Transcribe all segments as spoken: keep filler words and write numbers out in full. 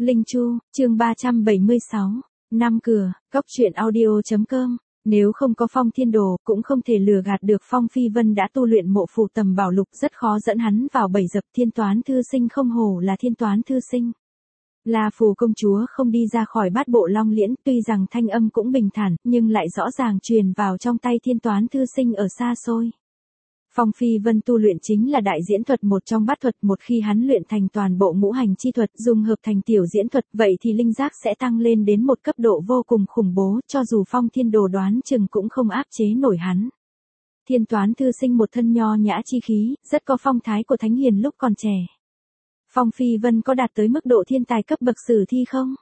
Linh Chu, chương ba trăm bảy mươi sáu, năm cửa, góc truyện audio.com. Nếu không có Phong Thiên Đồ, cũng không thể lừa gạt được Phong Phi Vân đã tu luyện mộ phù tầm bảo lục, rất khó dẫn hắn vào bẫy dập. Thiên toán thư sinh không hổ là thiên toán thư sinh. La Phù công chúa không đi ra khỏi bát bộ long liễn, tuy rằng thanh âm cũng bình thản, nhưng lại rõ ràng truyền vào trong tay thiên toán thư sinh ở xa xôi. Phong Phi Vân tu luyện chính là đại diễn thuật, một trong bát thuật. Một khi hắn luyện thành toàn bộ ngũ hành chi thuật, dung hợp thành tiểu diễn thuật, vậy thì linh giác sẽ tăng lên đến một cấp độ vô cùng khủng bố, cho dù Phong Thiên Đồ đoán chừng cũng không áp chế nổi hắn. Thiên toán thư sinh một thân nho nhã chi khí, rất có phong thái của thánh hiền lúc còn trẻ. Phong Phi Vân có đạt tới mức độ thiên tài cấp bậc sử thi không?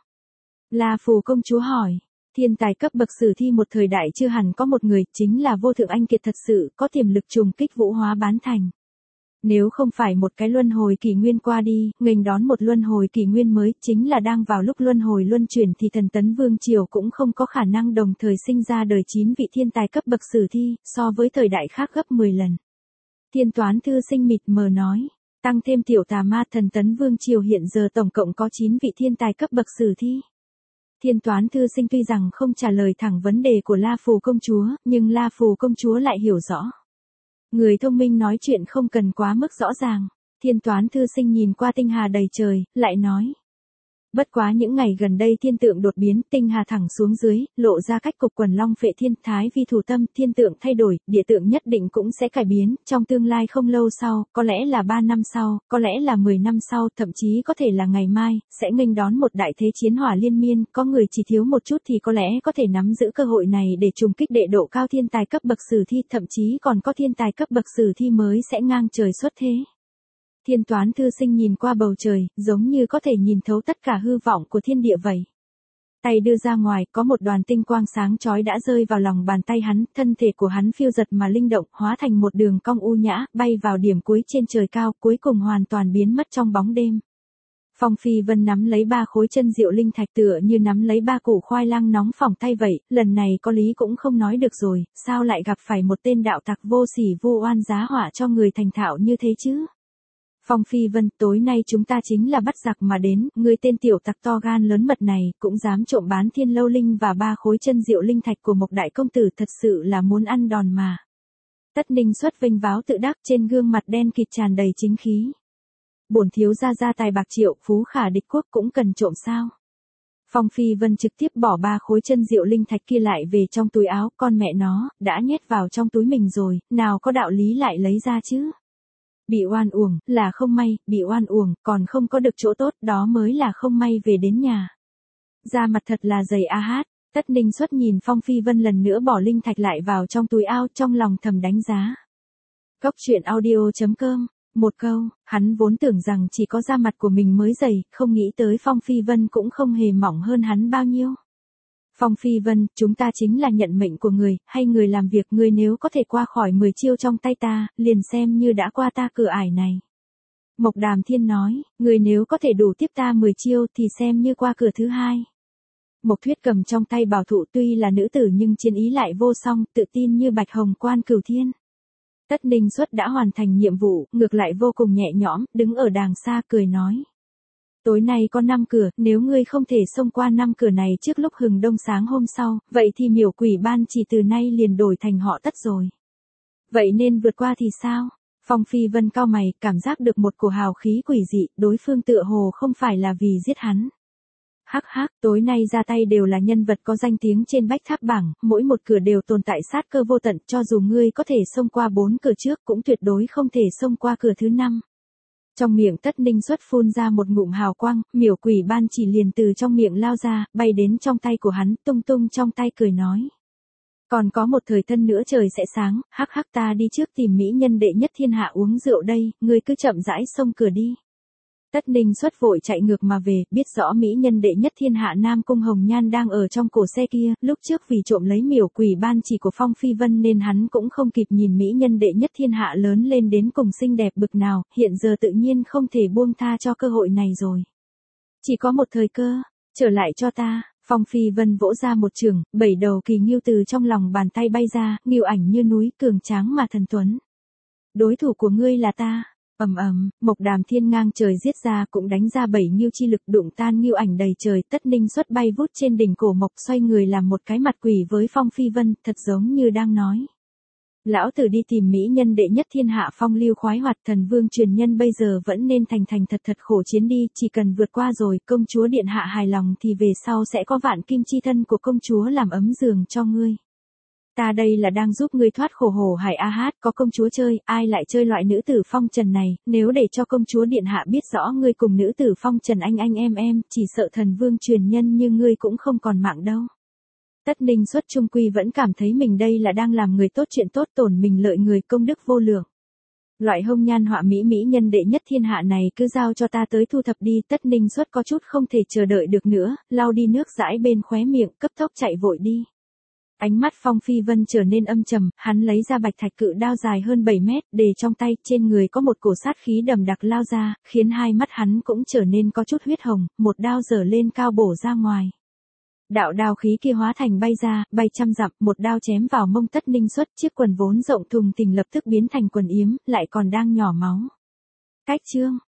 La Phù công chúa hỏi. Thiên tài cấp bậc sử thi một thời đại chưa hẳn có một người, chính là vô thượng anh kiệt thật sự, có tiềm lực trùng kích vũ hóa bán thành. Nếu không phải một cái luân hồi kỷ nguyên qua đi, nghênh đón một luân hồi kỷ nguyên mới, chính là đang vào lúc luân hồi luân chuyển, thì thần tấn vương triều cũng không có khả năng đồng thời sinh ra đời chín vị thiên tài cấp bậc sử thi, so với thời đại khác gấp mười lần. Thiên toán thư sinh mịt mờ nói, tăng thêm tiểu tà ma, thần tấn vương triều hiện giờ tổng cộng có chín vị thiên tài cấp bậc sử thi. Thiên toán thư sinh tuy rằng không trả lời thẳng vấn đề của La Phù công chúa, nhưng La Phù công chúa lại hiểu rõ. Người thông minh nói chuyện không cần quá mức rõ ràng. Thiên toán thư sinh nhìn qua tinh hà đầy trời, lại nói. Bất quá những ngày gần đây thiên tượng đột biến, tinh hà thẳng xuống dưới, lộ ra cách cục quần long phệ thiên, thái vi thủ tâm, thiên tượng thay đổi, địa tượng nhất định cũng sẽ cải biến, trong tương lai không lâu sau, có lẽ là ba năm sau, có lẽ là mười năm sau, thậm chí có thể là ngày mai, sẽ nghênh đón một đại thế chiến hỏa liên miên, có người chỉ thiếu một chút thì có lẽ có thể nắm giữ cơ hội này để trùng kích đệ độ cao thiên tài cấp bậc sử thi, thậm chí còn có thiên tài cấp bậc sử thi mới sẽ ngang trời xuất thế. Thiên toán thư sinh nhìn qua bầu trời, giống như có thể nhìn thấu tất cả hư vọng của thiên địa vậy. Tay đưa ra ngoài, có một đoàn tinh quang sáng chói đã rơi vào lòng bàn tay hắn, thân thể của hắn phiêu giật mà linh động, hóa thành một đường cong u nhã, bay vào điểm cuối trên trời cao, cuối cùng hoàn toàn biến mất trong bóng đêm. Phong Phi Vân nắm lấy ba khối chân diệu linh thạch tựa như nắm lấy ba củ khoai lang nóng phỏng tay vậy, lần này có lý cũng không nói được rồi, sao lại gặp phải một tên đạo tặc vô sỉ vô oan giá họa cho người thành thạo như thế chứ? Phong Phi Vân, tối nay chúng ta chính là bắt giặc mà đến, ngươi tên tiểu tặc to gan lớn mật này, cũng dám trộm bán thiên lâu linh và ba khối chân diệu linh thạch của Mộc đại công tử, thật sự là muốn ăn đòn mà. Tất Ninh xuất vinh váo tự đắc, trên gương mặt đen kịt tràn đầy chính khí. Bổn thiếu gia gia tài bạc triệu, phú khả địch quốc cũng cần trộm sao? Phong Phi Vân trực tiếp bỏ ba khối chân diệu linh thạch kia lại về trong túi áo, con mẹ nó, đã nhét vào trong túi mình rồi, nào có đạo lý lại lấy ra chứ? Bị oan uổng, là không may, bị oan uổng, còn không có được chỗ tốt, đó mới là không may về đến nhà. Da mặt thật là dày a hát, Tất Ninh xuất nhìn Phong Phi Vân lần nữa bỏ linh thạch lại vào trong túi áo, trong lòng thầm đánh giá. Góc truyện audio.com, một câu, hắn vốn tưởng rằng chỉ có da mặt của mình mới dày, không nghĩ tới Phong Phi Vân cũng không hề mỏng hơn hắn bao nhiêu. Phong Phi Vân, chúng ta chính là nhận mệnh của người, hay người làm việc, người nếu có thể qua khỏi mười chiêu trong tay ta, liền xem như đã qua ta cửa ải này. Mộc Đàm Thiên nói, người nếu có thể đủ tiếp ta mười chiêu thì xem như qua cửa thứ hai. Mộc Thuyết cầm trong tay bảo thụ, tuy là nữ tử nhưng chiến ý lại vô song, tự tin như bạch hồng quan cửu thiên. Tất Ninh Xuất đã hoàn thành nhiệm vụ, ngược lại vô cùng nhẹ nhõm, đứng ở đàng xa cười nói. Tối nay có năm cửa, nếu ngươi không thể xông qua năm cửa này trước lúc hừng đông sáng hôm sau, vậy thì miểu quỷ ban chỉ từ nay liền đổi thành họ Tất rồi. Vậy nên vượt qua thì sao? Phong Phi Vân cau mày, cảm giác được một cổ hào khí quỷ dị, đối phương tựa hồ không phải là vì giết hắn. Hắc hắc, tối nay ra tay đều là nhân vật có danh tiếng trên bách tháp bảng, mỗi một cửa đều tồn tại sát cơ vô tận, cho dù ngươi có thể xông qua bốn cửa trước cũng tuyệt đối không thể xông qua cửa thứ năm. Trong miệng Tất Ninh Xuất phun ra một ngụm hào quang, miểu quỷ ban chỉ liền từ trong miệng lao ra, bay đến trong tay của hắn, tung tung trong tay cười nói. Còn có một thời thân nữa trời sẽ sáng, hắc hắc ta đi trước tìm mỹ nhân đệ nhất thiên hạ uống rượu đây, ngươi cứ chậm rãi xông cửa đi. Tất Ninh Xuất vội chạy ngược mà về, biết rõ mỹ nhân đệ nhất thiên hạ Nam Cung Hồng Nhan đang ở trong cổ xe kia, lúc trước vì trộm lấy miểu quỷ ban chỉ của Phong Phi Vân nên hắn cũng không kịp nhìn mỹ nhân đệ nhất thiên hạ lớn lên đến cùng xinh đẹp bực nào, hiện giờ tự nhiên không thể buông tha cho cơ hội này rồi. Chỉ có một thời cơ, trở lại cho ta. Phong Phi Vân vỗ ra một trường, bảy đầu kỳ ngưu từ trong lòng bàn tay bay ra, ngưu ảnh như núi, cường tráng mà thần tuấn. Đối thủ của ngươi là ta. Ầm ầm, Mộc Đàm Thiên ngang trời giết ra cũng đánh ra bảy ngưu chi lực đụng tan ngưu ảnh đầy trời, Tất Ninh Xuất bay vút trên đỉnh cổ mộc xoay người làm một cái mặt quỷ với Phong Phi Vân, thật giống như đang nói. Lão tử đi tìm mỹ nhân đệ nhất thiên hạ phong lưu khoái hoạt, thần vương truyền nhân bây giờ vẫn nên thành thành thật thật khổ chiến đi, chỉ cần vượt qua rồi công chúa điện hạ hài lòng thì về sau sẽ có vạn kim chi thân của công chúa làm ấm giường cho ngươi. Ta đây là đang giúp ngươi thoát khổ hổ hải a hát, có công chúa chơi, ai lại chơi loại nữ tử phong trần này, nếu để cho công chúa điện hạ biết rõ ngươi cùng nữ tử phong trần anh anh em em, chỉ sợ thần vương truyền nhân như ngươi cũng không còn mạng đâu. Tất Ninh Xuất trung quy vẫn cảm thấy mình đây là đang làm người tốt, chuyện tốt tổn mình lợi người, công đức vô lượng. Loại hông nhan họa mỹ mỹ nhân đệ nhất thiên hạ này cứ giao cho ta tới thu thập đi. Tất Ninh Xuất có chút không thể chờ đợi được nữa, lau đi nước dãi bên khóe miệng, cấp tốc chạy vội đi. Ánh mắt Phong Phi Vân trở nên âm trầm, hắn lấy ra bạch thạch cự đao dài hơn bảy mét, để trong tay, trên người có một cổ sát khí đầm đặc lao ra, khiến hai mắt hắn cũng trở nên có chút huyết hồng, một đao giở lên cao bổ ra ngoài. Đạo đao khí kia hóa thành bay ra, bay trăm dặm, một đao chém vào mông Tất Ninh Xuất, chiếc quần vốn rộng thùng thình lập tức biến thành quần yếm, lại còn đang nhỏ máu. Cách chương